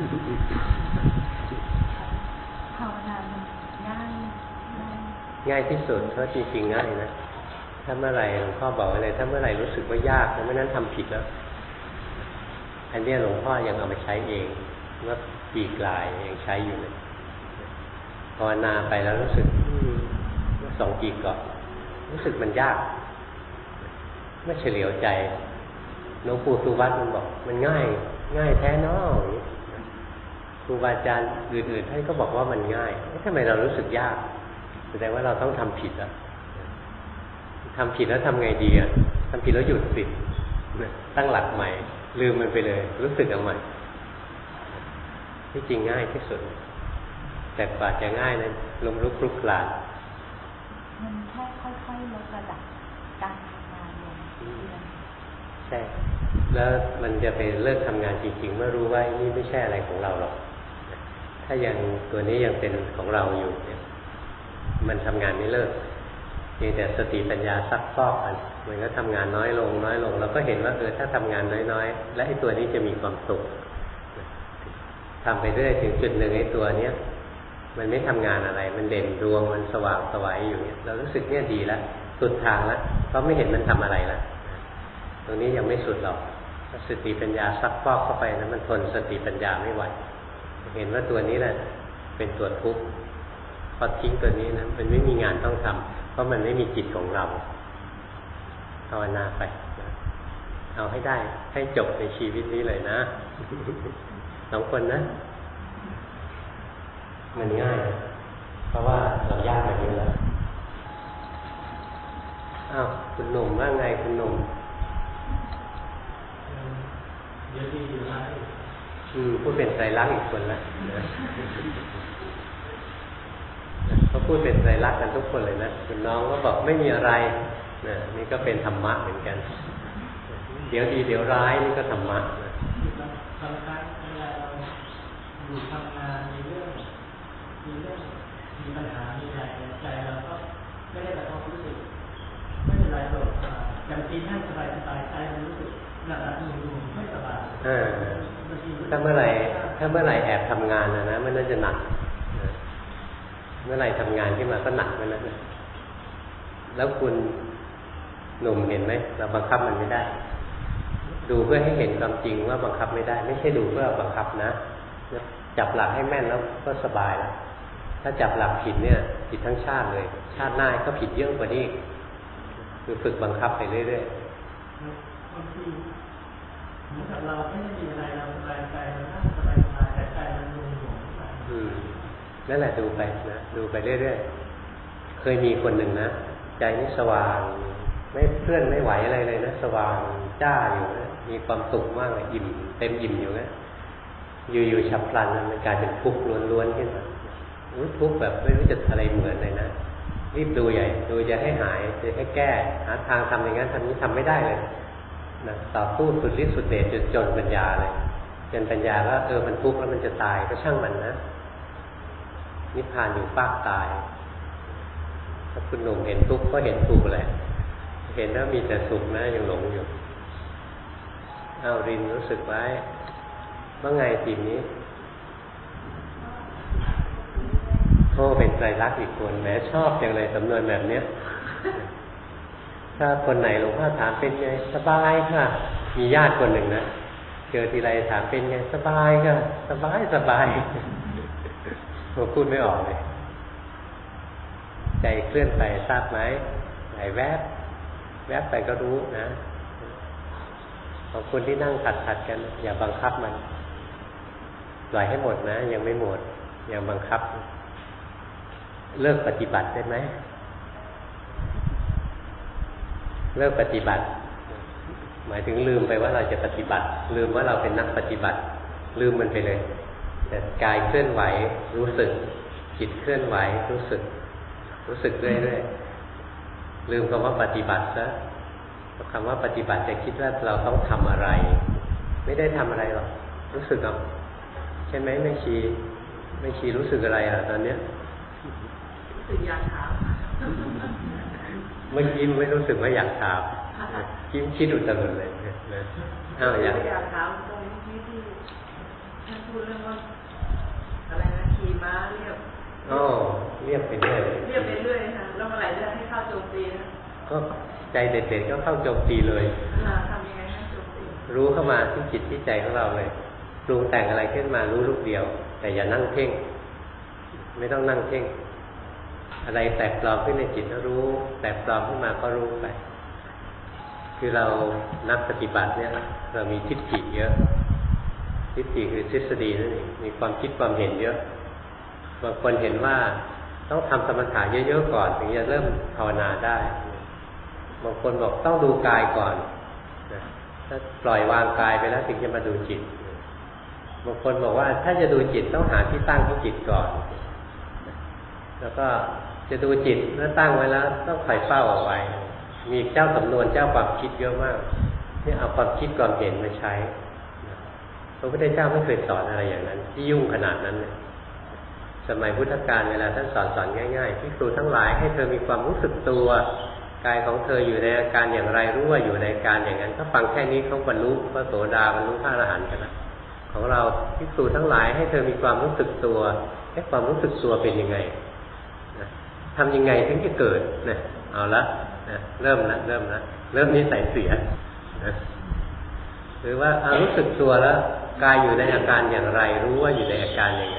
ภาวนามันง่ายง่ายที่สุดเพราะจริงๆง่ายนะถ้าเมื่อไหร่หลวงพ่อบอกเลยถ้าเมื่อไหร่รู้สึกว่ายากแล้วเมื่อนั้นทำผิดแล้วอันนี้หลวงพ่อยังเอาไปใช้เองเมื่อปีกลายยังใช้อยู่เลยภาวนาไปแล้วรู้สึกเมื่อสองปีก่อนรู้สึกมันยากไม่เฉลียวใจหลวงปู่สุวัตมันบอกมันง่ายง่ายแท้นอครูบาอาจารย์อื่นๆท่านก็บอกว่ามันง่ายทำไมเรารู้สึกยากแสดงว่าเราต้องทำผิดแล้วทำผิดแล้วทำไงดีอ่ะทำผิดแล้วหยุดสิตั้งหลักใหม่ลืมมันไปเลยรู้สึกเอาใหม่ที่จริงง่ายที่สุดแต่กว่าจะง่ายนั้นลมลุกคลุกคลานมันแค่ค่อยๆลดระดับการทำงานลงใช่แล้วมันจะไปเลิกทำงานจริงๆเมื่อรู้ว่านี่ไม่ใช่อะไรของเราหรอกถ้ายังตัวนี้ยังเป็นของเราอยู่เนี่ยมันทำงานไม่เลิกเพียงแต่สติปัญญาซักฟอกกันมันก็ทำงานน้อยลงน้อยลงเราก็เห็นว่าเออถ้าทำงานน้อยๆและไอ้ตัวนี้จะมีความสุขทำไปเรื่อยถึงจุดหนึ่งไอ้ตัวเนี้ยมันไม่ทำงานอะไรมันเด่นดวงมันสว่างสวยอยู่เนี่ยเรารู้สึกเนี่ยดีแล้วสุดทางแล้วเพราะไม่เห็นมันทำอะไรแล้วตรงนี้ยังไม่สุดหรอกสติปัญญาซักฟอกเข้าไปนะมันทนสติปัญญาไม่ไหวเห็นว่าตัวนี้แหละเป็นตัวทุกข์พอทิ้งตัวนี้นะมันไม่มีงานต้องทำเพราะมันไม่มีจิตของเราภาวนาไปเอาให้ได้ให้จบในชีวิตนี้เลยนะสองคนนะมันง่ายเพราะว่าเรายากมาเยอะแล้วอ้าวคุณหนุ่มว่าไงคุณหนุ่มเดี๋ยวดีอยู่นะอืมพูดเป็นไตรลักษณ์อีกคนละเขาพูดเป็นไตรลักษณ์กันทุกคนเลยนะคุณน้องก็บอกไม่มีอะไรนะนี่ก็เป็นธรรมะเหมือนกันเดี๋ยวดีเดี๋ยวร้ายนี่ก็ธรรมะนะบางครั้งเวลาเราอยู่ทำงานมีเรื่องมีเรื่องมีปัญหามีอะไรใจเราก็ไม่ได้แบบรู้สึกไม่เป็นไรหรอกอย่างที่นั่งสบายสบายใจมันรู้สึกหนักหนักหนุ่มๆไม่สบายถ้าเมื่อไหร่ถ้าเมื่อไหร่แอบทำงานนะนะมันน่าจะหนักเมื่อไหร่ทำงานขึ้นมาก็หนักไปแล้วนะแล้วคุณหนุ่มเห็นไหมเราบังคับมันไม่ได้ดูเพื่อให้เห็นความจริงว่าบังคับไม่ได้ไม่ใช่ดูเพื่อบังคับนะจับหลักให้แม่นแล้วก็สบายแล้วถ้าจับหลักผิดเนี่ยผิดทั้งชาติเลยชาติหน้าก็ผิดเยอะกว่านี้คือฝึกบังคับไปเรื่อยๆบางทีเหมือนกับเราไม่ได้มีอะไรเราสบายใจเรานั่งสบายใจแต่ใจมันงงงอืมนั่นแหละดูไปนะดูไปเรื่อยๆเคยมีคนหนึ่งนะใจนี่สว่างไม่เคลื่อนไม่ไหวอะไรเลยนะสว่างจ้าอยู่นะมีความสุขมากเลยอิ่มเต็มอิ่มอยู่นะอยู่ๆฉับพลันมันกลายเป็นทุกข์ล้วนๆขึ้นมาทุกข์แบบไม่รู้จะอะไรเหมือนเลยนะรีบดูใหญ่ดูจะให้หายจะให้แก้หาทางทำอย่างนั้นทำนี้ทำไม่ได้เลยนะต่อสู้สุดฤทธิ์สุดเดชจนจนปัญญาเลยจนปัญญาว่าเออมันทุกข์แล้วมันจะตายก็ช่างมันนะนิพพานอยู่ปากตายถ้าคุณหนุ่มเห็นทุกข์ก็เห็นถูกแหละเห็นว่ามีแต่สุขนะยังหลงอยู่เอารินรู้สึกไว้ว่าไงทีนี้โอ้เป็นไตรลักษณ์อีกคนแหมชอบอย่างไรสำนวนแบบเนี้ยถ้าคนไหนหลวงพ่อถามเป็นไงสบายค่ะมีญาติคนหนึ่งนะเจอทีไรถามเป็นไงสบายค่ะสบายสบายผมพูดไม่ออกเลยใจเคลื่อนไปทราบไหมไหลแวบแวบไปก็รู้นะของคนที่นั่งขัดขัดกันอย่าบังคับมันปล่อยให้หมดนะยังไม่หมดยังบังคับเลิกปฏิบัติได้ไหมเลิกปฏิบัติหมายถึงลืมไปว่าเราจะปฏิบัติลืมว่าเราเป็นนักปฏิบัติลืมมันไปเลยแต่กายเคลื่อนไหวรู้สึกจิตเคลื่อนไหวรู้สึกรู้สึกเรื่อยๆลืมคำว่าปฏิบัติซะคำว่าปฏิบัติจะคิดว่าเราต้องทำอะไรไม่ได้ทำอะไรหรอกรู้สึกเอาใช่ไหมไม่ชีไม่ชีรู้สึกอะไรอ่ะตอนเนี้ยรู้สึกอยากถามเมื่อกี้ไม่รู้สึกว่าอยากถามคิดคิดอุตลุดเลยนะอ้าวอยากอยากถามตรงนี้ที่ท่านพูดเรื่องว่าอะไรนะขี่ม้าเรียบอ๋อเรียบไปเรื่อยเรียบไปเรื่อยค่ะแล้วเมื่อไหร่จะให้เข้าโจมตีนะก็ใจเด็ดๆก็เข้าโจมตีเลยทำยังไงให้โจมตีรู้เข้ามาที่จิตที่ใจของเราเลยปรุงแต่งอะไรขึ้นมารู้ลูกเดียวแต่อย่านั่งเพ่งไม่ต้องนั่งเพ่งอะไรแตกปลอมขึ้นในจิตก็รู้แตกปลอมขึ้นมาก็รู้ไปคือเรานักปฏิบัติเนี่ยเรามีทิฏฐิเยอะทิฏฐิคือทฤษฎีนั่นเองมีความคิดความเห็นเยอะบางคนเห็นว่าต้องทำสมถะเยอะๆก่อนถึงจะเริ่มภาวนาได้บางคนบอกต้องดูกายก่อนถ้าปล่อยวางกายไปแล้วถึงจะมาดูจิตบางคนบอกว่าถ้าจะดูจิตต้องหาที่ตั้งของจิตก่อนแล้วก็จะดูจิตเมื่อตั้งไว้แล้วต้องคอยเฝ้าเอาไว้มีเจ้าสำนวนเจ้าความคิดเยอะมากนี่เอาความคิดความเห็นมาใช้พระพุทธเจ้าไม่เคยสอนอะไรอย่างนั้นที่ยุ่งขนาดนั้นเลยสมัยพุทธกาลเวลาท่านสอนสอนง่ายๆภิกษุทั้งหลายให้เธอมีความรู้สึกตัวกายของเธออยู่ในอาการอย่างไรรู้ว่าอยู่ในอาการอย่างนั้นถ้าฟังแค่นี้เขาบรรลุพระโสดาบรรลุพระอรหันต์กันนะของเราภิกษุทั้งหลายให้เธอมีความรู้สึกตัวให้ความรู้สึกตัวเป็นยังไงนะทำยังไงถึงจะเกิดนะเอาละนะเริ่มละเริ่มละเริ่มนิสัยเสียนะหรือว่าเอารู้สึกตัวแล้วกายอยู่ในอาการอย่างไรรู้ว่าอยู่ในอาการอย่างนั้น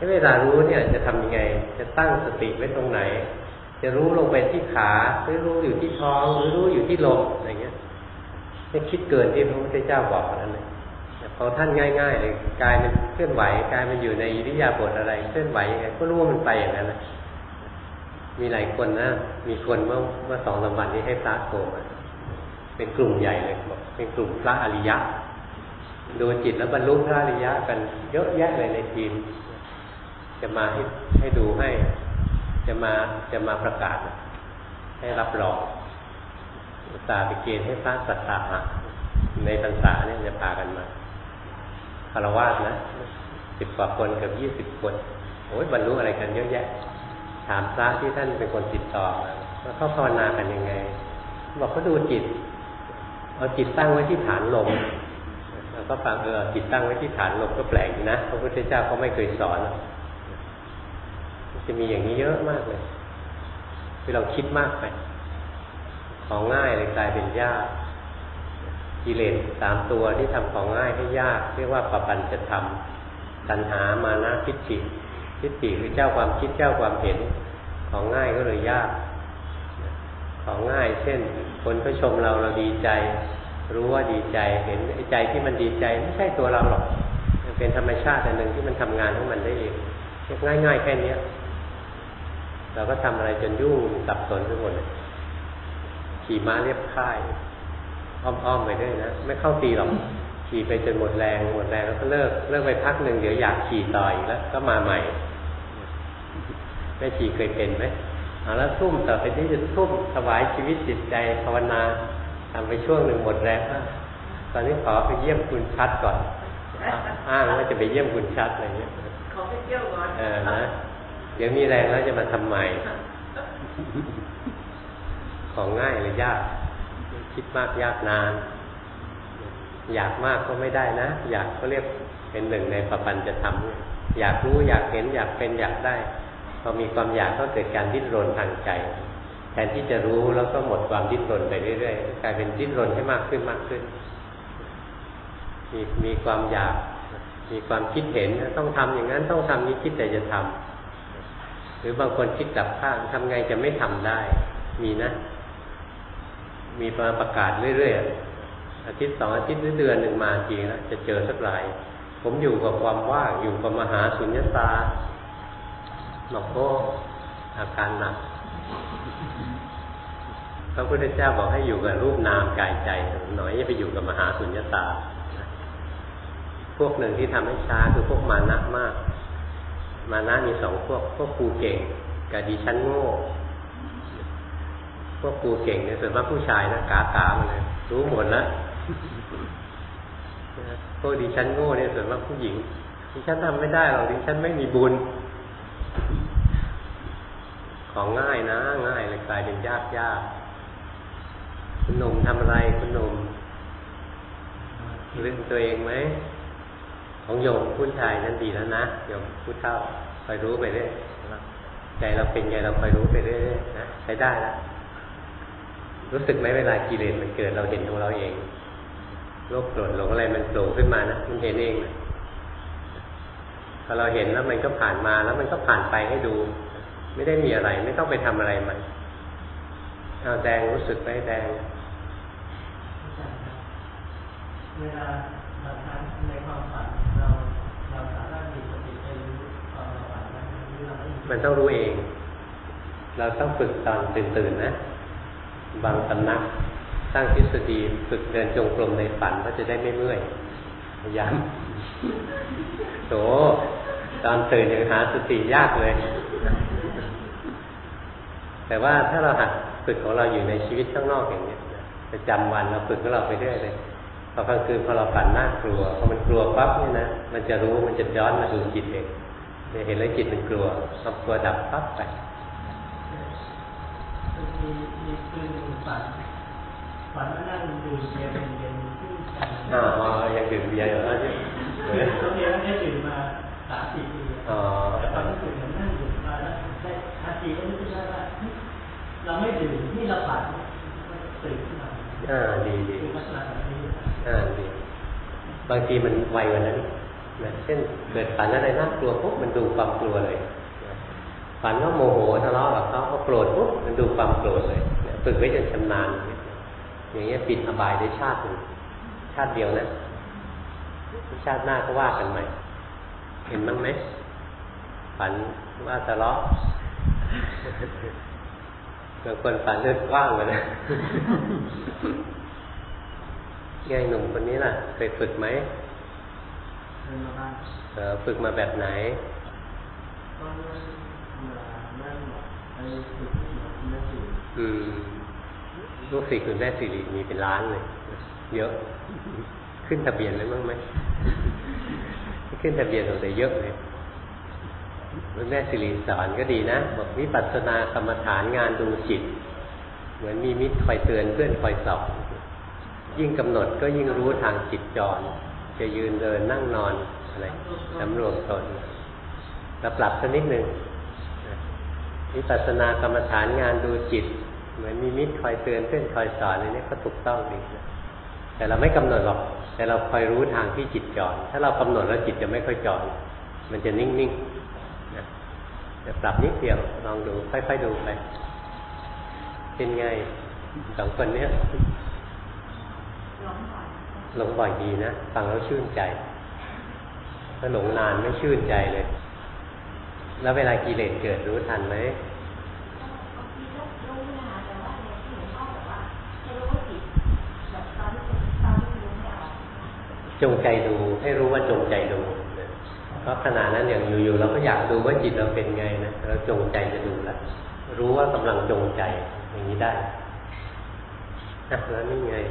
เวลารู้เนี่ยจะทำยังไงจะตั้งสติไว้ตรงไหนจะรู้ลงไปที่ขาหรือรู้อยู่ที่ท้องหรือรู้อยู่ที่ลมอะไรเงี้ยไม่คิดเกินที่พระพุทธเจ้าบอกนั่นเลยของท่านง่ายๆเลยกายมันเคลื่อนไหวกายมันอยู่ในอิริยาบถอะไรเคลื่อนไหวยังไงก็รู้ว่ามันไปอย่างนั้นนะมีหลายคนนะมีคนเมื่อเมื่อสองสามวันนี้ให้พระโทรมาเป็นกลุ่มใหญ่เลยบอกเป็นกลุ่มพระอริยะดูจิตแล้วบรรลุพระอริยะกันเยอะแยะเลยในทีมจะมาให้ให้ดูให้จะมาจะมาประกาศให้รับรองอุตส่าห์ไปเกณฑ์ให้พระสัตตะหะในพรรษาเนี่ยจะพากันมาคารวะนะสิบกว่าคนกับยี่สิบคนโอ้ยบรรลุอะไรกันเยอะแยะถามพระที่ท่านเป็นคนติดต่อว่าเขาภาวนากันยังไงบอกเขาดูจิตเอาจิตตั้งไว้ที่ฐานลมแล้วก็ฟังเออจิตตั้งไว้ที่ฐานลมก็แปลกนะพระพุทธเจ้าเขาไม่เคยสอนจะมีอย่างนี้เยอะมากเลยคือเราคิดมากไปของง่ายเลยกลายเป็นยากกิเลสสามตัวที่ทำของง่ายให้ยากเรียกว่าปปัญจธรรมตัณหามานะทิฏฐิทิฏฐิคือเจ้าความคิดเจ้าความเห็นของง่ายก็เลยยากของง่ายเช่นคนเขาชมเราเราดีใจรู้ว่าดีใจเห็นไอ้ใจที่มันดีใจไม่ใช่ตัวเราหรอกมันเป็นธรรมชาติอันหนึ่งที่มันทำงานของมันได้เองง่ายๆแค่นี้เราก็ทำอะไรจนยุ่งสับสนไปหมดขี่ม้าเรียบค่ายอ้อมๆไปด้วยนะไม่เข้าตีหรอกขี่ไปจนหมดแรงหมดแรงแล้วก็เลิกเลิกไปพักหนึ่งเดี๋ยวอยากขี่ต่ออีกแล้วก็มาใหม่แม่ชีเคยเป็นไหมเอาแล้วทุ่มต่อไปที่จะทุ่มถวายชีวิตจิตใจภาวนาทำไปช่วงหนึ่งหมดแรงตอนนี้ขอไปเยี่ยมคุณชัดก่อนอ้างว่าจะไปเยี่ยมคุณชัดอะไรเงี้ยขอไปเที่ยวก่อนเออนะเดี๋ยวมีแรงแล้วจะมาทำใหม่ของง่ายหรือยากคิดมากยากนานอยากมากก็ไม่ได้นะอยากก็เรียกเป็นหนึ่งในปปัญจธรรมอยากรู้อยากเห็นอยากเป็นอยากได้พอมีความอยากก็เกิดการดิ้นรนทางใจแทนที่จะรู้แล้วก็หมดความดิ้นรนไปเรื่อยๆกลายเป็นดิ้นรนให้มากขึ้นมากขึ้นมีมีความอยากมีความคิดเห็นต้องทำอย่างนั้นต้องทำนี้คิดแต่จะทำหรือบางคนคิดกลับข้างทำไงจะไม่ทำได้มีนะมีมาประกาศเรื่อยๆอาทิตย์สองอาทิตย์หรือเดือนหนึ่งมาจริงแล้วจะเจอสักรายผมอยู่กับความว่างอยู่กับมหาสุญญตาหลอกโก้อาการหนักพระพุทธเจ้าบอกให้อยู่กับรูปนามกายใจหน่อยอย่าไปอยู่กับมหาสุญญตาพวกหนึ่งที่ทำให้ช้าคือพวกมานะมากมานะมีสองพวกพวกครูเก่งกับดิฉันโง่พวกครูเก่งเนี่ยส่วนมากผู้ชายนะกากามาเลยรู้หมดแล้วพวกดิฉันโง่เนี่ยส่วนมากผู้หญิงดิฉันทำไม่ได้หรอกดิฉันไม่มีบุญของง่ายนะง่ายเลยกลายเป็นยากยากคุณหนุ่มทำอะไรคุณหนุ่มลืมตัวเองไหมของโยมผู้ชายนั้นดีแล้วนะโยมผู้เฒ่าคอยรู้ไปเรื่อยใจเราเป็นไงเราคอยรู้ไปเรื่อยนะใช้ได้แล้วรู้สึกไหมเวลากิเลสมันเกิดเราเห็นของเราเองโลภโกรธหลงอะไรมันโผล่ขึ้นมานะมันเห็นเองนะพอเราเห็นแล้วมันก็ผ่านมาแล้วมันก็ผ่านไปให้ดูไม่ได้มีอะไรไม่ต้องไปทำอะไรมันเอาแดงรู้สึกไหมแดงเวลาบางครั้งในความฝันเราเราสามารถมีสติไปรู้ความฝันนั้นหรือเราไม่มันต้องรู้เองเราต้องฝึกตอนตื่นๆนะบางสำนักสร้างทฤษฎีฝึกเดินจงกรมในฝันก็จะได้ไม่เมื่อยพยายามโถตอนตื่นยังหาสติยากเลยแต่ว่าถ้าเราหัดฝึกของเราอยู่ในชีวิตข้างนอกอย่างนี้ประจำวันเราฝึกของเราไปเรื่อยเลยพอกลางคืนพอเราฝันน่ากลัวพอมันกลัวปั๊บเนี่ยนะมันจะรู้มันจะย้อนมาดูจิตเองเห็นแล้วจิตมันกลัวความกลัวดับปั๊บไปมีมีคืนฝันฝันว่านั่งดื่มเบียร์เป็นเย็นขึ้นกันอ๋อยังดื่มเบียร์อยู่แล้วใช่ไหมตัวเองไม่ได้ดื่มมาสามสี่ปีแต่ตอนนั้นดื่มนั่งดื่มมาแล้วได้อาทีก็รู้สึกว่าเราไม่ดื่มนี่เราฝันตื่นขึ้นมาอ่าดีดีอ่าดีบางทีมันไวกว่านั้นนะเช่นเกิดฝันอะไรน่ากลัวปุ๊บมันดูความกลัวเลยฝันว่าโมโหทะเลาะกับเขาเขาโกรธปุ๊บมันดูความโกรธเลยฝึกไว้จนชำนาญอย่างเงี้ยปิดอบายได้ชาติหนึ่งชาติเดียวนะชาติหน้าก็ว่ากันใหม่เห็นมั้งไหมฝันว่าทะเลาะบางคนฝันเลือดกว้างเลยนะไงหนุ่มคนนี้ล่ะเคยฝึกไหมเคยมาบ้างเออฝึกมาแบบไหนก็เริ่มเริ่มไปฝึกที่คุณแม่สิริอืมลูกศิษย์คุณแม่สิริมีเป็นล้านเลยเยอะขึ้นทะเบียนเลยมั้งไหมขึ้นทะเบียนตัวเยอะเลยคุณแม่สิริสอนก็ดีนะบอกวิปัสสนากรรมฐานงานดูจิตเหมือนมีมิตรคอยเตือนเพื่อนคอยสอบยิ่งกำหนดก็ยิ่งรู้ทางจิตจรจะยืนเดินนั่งนอนอะไรสำรวมตนเราปรับสักนิดหนึ่งวิปัสสนากรรมฐานงานดูจิตเหมือนมีมิตรคอยเตือนเพื่อนคอยสอนอะไรนี้ก็ถูกต้องดีนะแต่เราไม่กำหนดหรอกแต่เราคอยรู้ทางที่จิตจรถ้าเรากำหนดแล้วจิตจะไม่ค่อยจรมันจะนิ่งๆนะจะปรับนิดเดียวลองดูค่อยๆดูไปเป็นไงสองคนเนี้ยหลงบ่อยดีนะฟังแล้วชื่นใจถ้าหลงนานไม่ชื่นใจเลยแล้วเวลากิเลสเกิดรู้ทันไหมจงใจดูให้รู้ว่าจงใจดูเพราะขณะนั้นอย่างอยู่ๆเราก็อยากดูว่าจิตเราเป็นไงนะเราจงใจจะดูแล้วรู้ว่ากำลังจงใจอย่างนี้ได้นะแล้วนี่ไง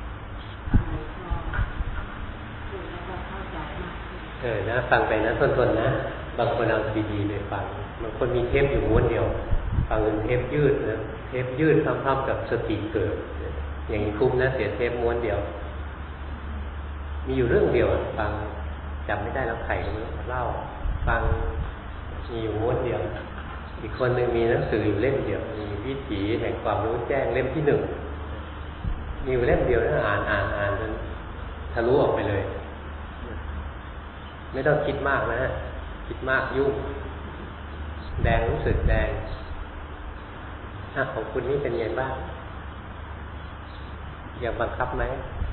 เออนะฟังไปนะทนๆนะบางคนเอาดีๆไปฟังบางคนมีเทปอยู่ม้วนเดียวฟังเป็นเทปยืดนะเทปยืดพร้อมๆกับสติเกิดอย่างนี้คุ้มนะเสียเทปม้วนเดียวมีอยู่เรื่องเดียวฟังจำไม่ได้แล้วใครก็ไม่รู้เล่าฟังมีอยู่ม้วนเดียวอีกคนหนึ่งมีหนังสืออยู่เล่มเดียวมีวิถีแห่งความรู้แจ้งเล่มที่หนึ่งมีอยู่เล่มเดียวแล้วอ่านอ่านอ่านจนทะลุออกไปเลยไม่ต้องคิดมากนะคิดมากยุ่งแดงรู้สึกแดงอ่ะของคุณนี่เป็นไงบ้างอยากบังคับไหม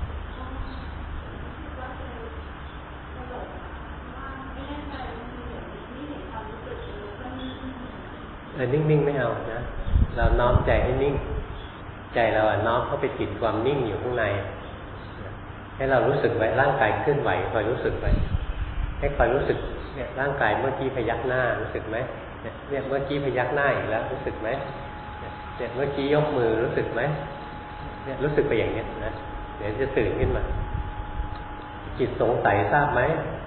เออนิ่งๆไม่เอานะเราน้อมใจให้นิ่งใจเราอ่ะน้อมเข้าไปติดความนิ่งอยู่ข้างในให้เรารู้สึกไว้ร่างกายเคลื่อนไหวคอยรู้สึกไว้ให้คอยรู้สึกเนี่ยร่างกายเมื่อกี้พยักหน้ารู้สึกไหมเนี่ยเมื่อกี้พยักหน้าอีกแล้วรู้สึกไหมเนี่ยเมื่อกี้ยกมือรู้สึกไหมเนี่ยรู้สึกไปอย่างนี้นะเดี๋ยวจะตื่นขึ้นมาจิตสงสัยทราบไหม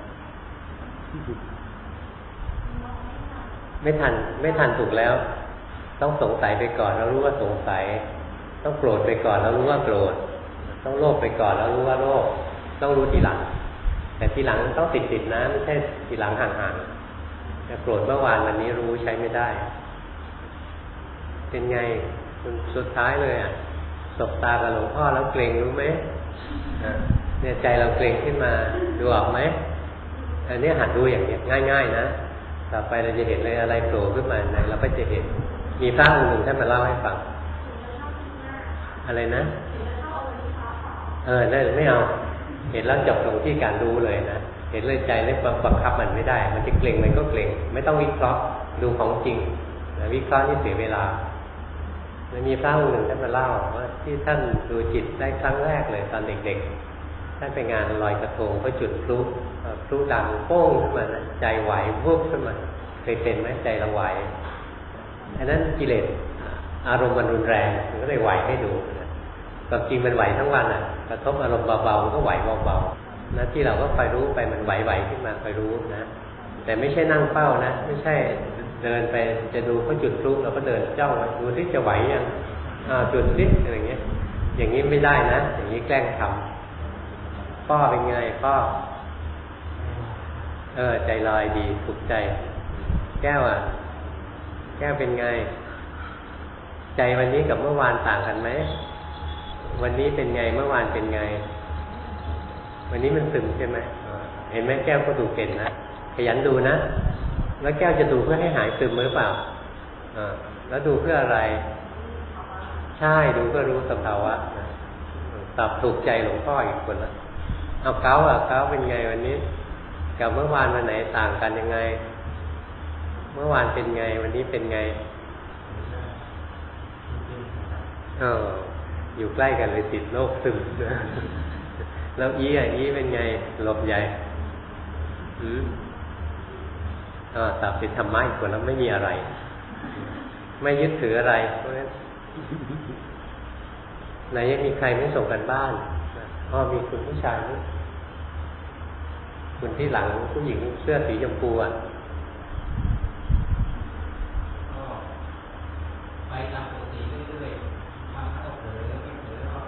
ไม่ทันไม่ทันถูกแล้วต้องสงสัยไปก่อนแล้วรู้ว่าสงสัยต้องโกรธไปก่อนแล้วรู้ว่าโกรธต้องโลภไปก่อนแล้วรู้ว่าโลภต้องรู้ทีหลังแต่ทีหลังต้องติดติดนะไม่ใช่ทีหลังห่างๆแต่โกรธเมื่อวานวันนี้รู้ใช้ไม่ได้เป็นไงสุดท้ายเลยอ่ะสบตากับหลวงพ่อแล้วเกรงรู้ไหมเนี่ยใจเราเกรงขึ้นมาดูออกไหมอันนี้หัดดูอย่างนี้ง่ายๆนะต่อไปเราจะเห็นเลยอะไรโผล่ขึ้นมาไหนเราก็จะเห็นมีพระองค์หนึ่งท่านมาเล่าให้ฟังอะไรนะเออได้ไม่เอาเห็นแล้วจบตรงที่การรู้เลยนะเห็นเลยใจเล่นบังคับมันไม่ได้มันจะเกร็งมันก็เกร็งไม่ต้องวิเคราะห์ดูของจริงนะวิเคราะห์นี่เสียเวลาแล้วมีพระองค์หนึ่งท่านมาเล่าว่าที่ท่านดูจิตได้ครั้งแรกเลยตอนเด็กๆท่านไปงานลอยกระทงก็จุดพลุพลุดังโป้งขึ้นมานะใจไหววุบขึ้นมาเคยเป็นไหมใจเราไหวอันนั้นกิเลสอารมณ์มันรุนแรงมันก็เลยไหวให้ดูความจริงมันไหวทั้งวันอ่ะกระทบอารมณ์เบาๆมันก็ไหวเบาๆนะที่เราก็คอยรู้ไปมันไหวๆขึ้นมาคอยรู้นะแต่ไม่ใช่นั่งเฝ้านะไม่ใช่เดินไปจะดูเขาจุดพลุเราก็เดินจ้องไว้ดูที่จะไหวยังอ่าจุดนิดอะไรเงี้ยอย่างนี้ไม่ได้นะอย่างนี้แกล้งทำพ่อเป็นไงพ่อเออใจลอยดีถูกใจแก้วอ่ะแก้วเป็นไงใจวันนี้กับเมื่อวานต่างกันไหมวันนี้เป็นไงเมื่อวานเป็นไงวันนี้มันซึมใช่ไหมเห็นไหมแก้วก็ดูเป็นนะขยันดูนะแล้วแก้วจะดูเพื่อให้หายซึมหรือเปล่าอ่าแล้วดูเพื่ออะไรใช่ดูเพื่อรู้สภาวะตอบถูกใจหลวงพ่ออีกคนละเอาเก้าอ่ะเก้าเป็นไงวันนี้กับเมื่อวานวันไหนต่างกันยังไงเมื่อวานเป็นไงวันนี้เป็นไงเอออยู่ใกล้กันเลยติดโรคซึมแล้วอีอ่ะอีเป็นไงหลบใหญ่อืมอ่าตอบเป็นธรรมะอีกคนแล้วไม่มีอะไรไม่ยึดถืออะไรเพราะฉะนั้นไหนยังมีใครไม่ส่งกันบ้านอ๋อมีคุณผู้ชายนี่คุณที่หลังผู้หญิงเสื้อสีชมพูอ่ะก็ไปตามปกติเรื่อยๆทำให้เราเผลอไม่เผลอก็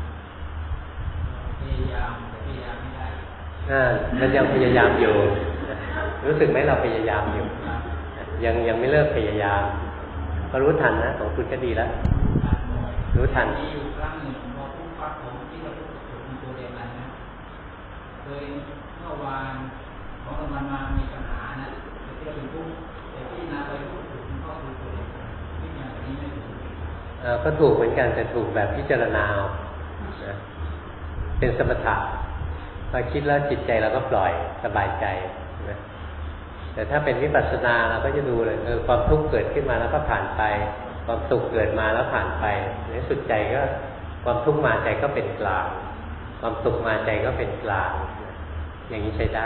พยายามแต่พยายามไม่ได้อ่ามันยังพยายามอยู่รู้สึกไหมเราพยายามอยู่ยังยังไม่เลิกพยายามก็รู้ทันนะของคุณก็ดีแล้วรู้ทันมีอยู่ครั้งหนึ่งพอพุ่งฟักผมที่เราพูดถึงตัวเดียวกันนะโดยเมื่อวานของมันมามีปัญหานะแต่ที่เราเป็นผู้แต่ที่นาไปพูดถึงก็คือตัวเดียวกันที่อย่างนี้ไม่ถูกเออก็ถูกเหมือนกันแต่ถูกแบบพิจารณานะเป็นสมถะพอคิดแล้วจิตใจเราก็ปล่อยสบายใจนะแต่ถ้าเป็นวิปัสสนาเราก็จะดูเลยเออความทุกข์เกิดขึ้นมาแล้วก็ผ่านไปความสุขเกิดมาแล้วผ่านไปในสุดใจก็ความทุกข์มาใจก็เป็นกลางความสุขมาใจก็เป็นกลางอย่างนี้ใช้ได้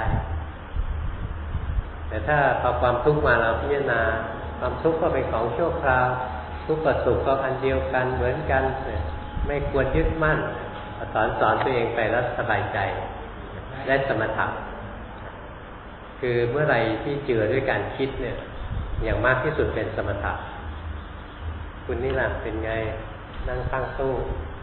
แต่ถ้าพอความทุกข์มาเราพิจารณาความทุกข์ก็เป็นของชั่วคราวทุกข์กับสุขก็อันเดียวกันเหมือนกันไม่ควรยึดมั่นสอนสอนตัวเองไปแล้วสบายใจได้สมถะคือเมื่อไรที่เจือด้วยการคิดเนี่ยอย่างมากที่สุดเป็นสมถะคุณนี่แหละเป็นไงนั่งข้างตู้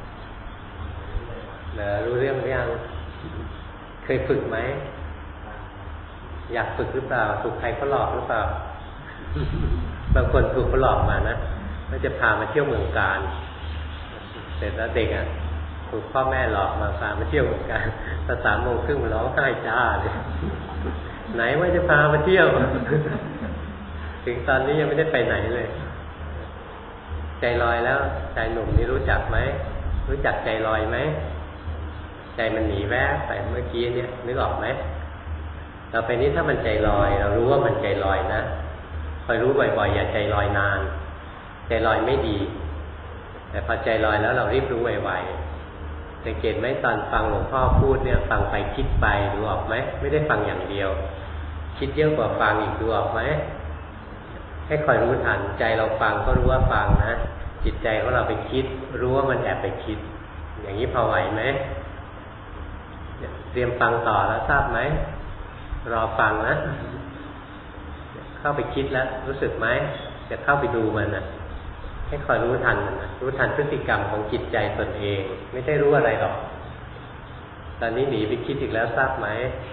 เหรอรู้เรื่องหรือยังเคยฝึกไหมอยากฝึกหรือเปล่าถูกใครเขาหลอกหรือเปล่าบางคนถูกเขาหลอกมานะว่าจะพามาเที่ยวเมืองกาญเสร็จแล้วเด็กอ่ะถูกพ่อแม่หลอกมาพามาเที่ยวเมืองกาญตอนสามโมงครึ่งมาร้องไห้จ้าเลยไหนว่าจะพามาเที่ยวถึงตอนนี้ยังไม่ได้ไปไหนเลยใจลอยแล้วใจหนุ่มนี่รู้จักไหมรู้จักใจลอยไหมใจมันหนีแวบไปเมื่อกี้เนี่ยนึกออกไหมต่อไปนี้ถ้ามันใจลอยเรารู้ว่ามันใจลอยนะคอยรู้บ่อยๆอย่าใจลอยนานใจลอยไม่ดีแต่พอใจลอยแล้วเรารีบรู้ไวๆสังเกตไหมตอนฟังหลวงพ่อพูดเนี่ยฟังไปคิดไปดูออกไหมไม่ได้ฟังอย่างเดียวคิดเยอะกว่าฟังอีกดูออกไหมให้คอยรู้ทันใจเราฟังก็รู้ว่าฟังนะจิตใจของเราไปคิดรู้ว่ามันแอบไปคิดอย่างนี้พอไหวไหมเตรียมฟังต่อแล้วทราบไหมรอฟังนะเข้าไปคิดแล้วรู้สึกไหมจะเข้าไปดูมันนะให้คอยรู้ทันมันนะรู้ทันพฤติกรรมของจิตใจตนเองไม่ได้รู้อะไรหรอกตอนนี้หนีไปคิดอีกแล้วทราบไหม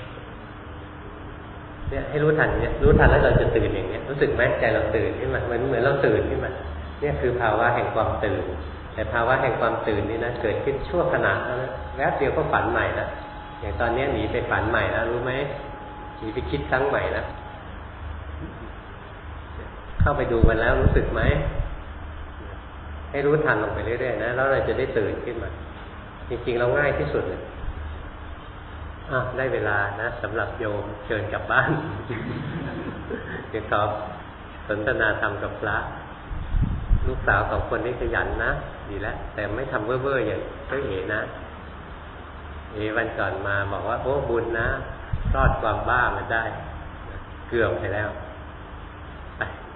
เนี่ยให้รู้ทันเนี่ยรู้ทันแล้วเราจะตื่นอย่างเนี้ยรู้สึกไหมใจเราตื่นขึ้นมาเหมือนเหมือนเราตื่นขึ้นมาเนี่ยคือภาวะแห่งความตื่นแต่ภาวะแห่งความตื่นนี่นะเกิดขึ้นชั่วขณะแล้วนะแวบเดียวก็ฝันใหม่แล้วอย่างตอนนี้หนีไปฝันใหม่แล้วรู้ไหมหนีไปคิดครั้งใหม่แล้วเข้าไปดูมันแล้วรู้สึกไหมให้รู้ทันลงไปเรื่อยๆนะแล้วเราจะได้ตื่นขึ้นมาจริงๆเราง่ายที่สุดเลยอ่ะได้เวลานะสำหรับโยมเชิญกลับบ้านเดี๋ยวตอบสนทนาธรรมกับพระลูกสาวสองคนนี้ขยันนะดีแล้วแต่ไม่ทำเว่อร์ๆอย่างเจ้าเอ๋นะเอ๋วันก่อนมาบอกว่าโอ้บุญนะรอดความบ้ามาได้เกือบไปแล้วไป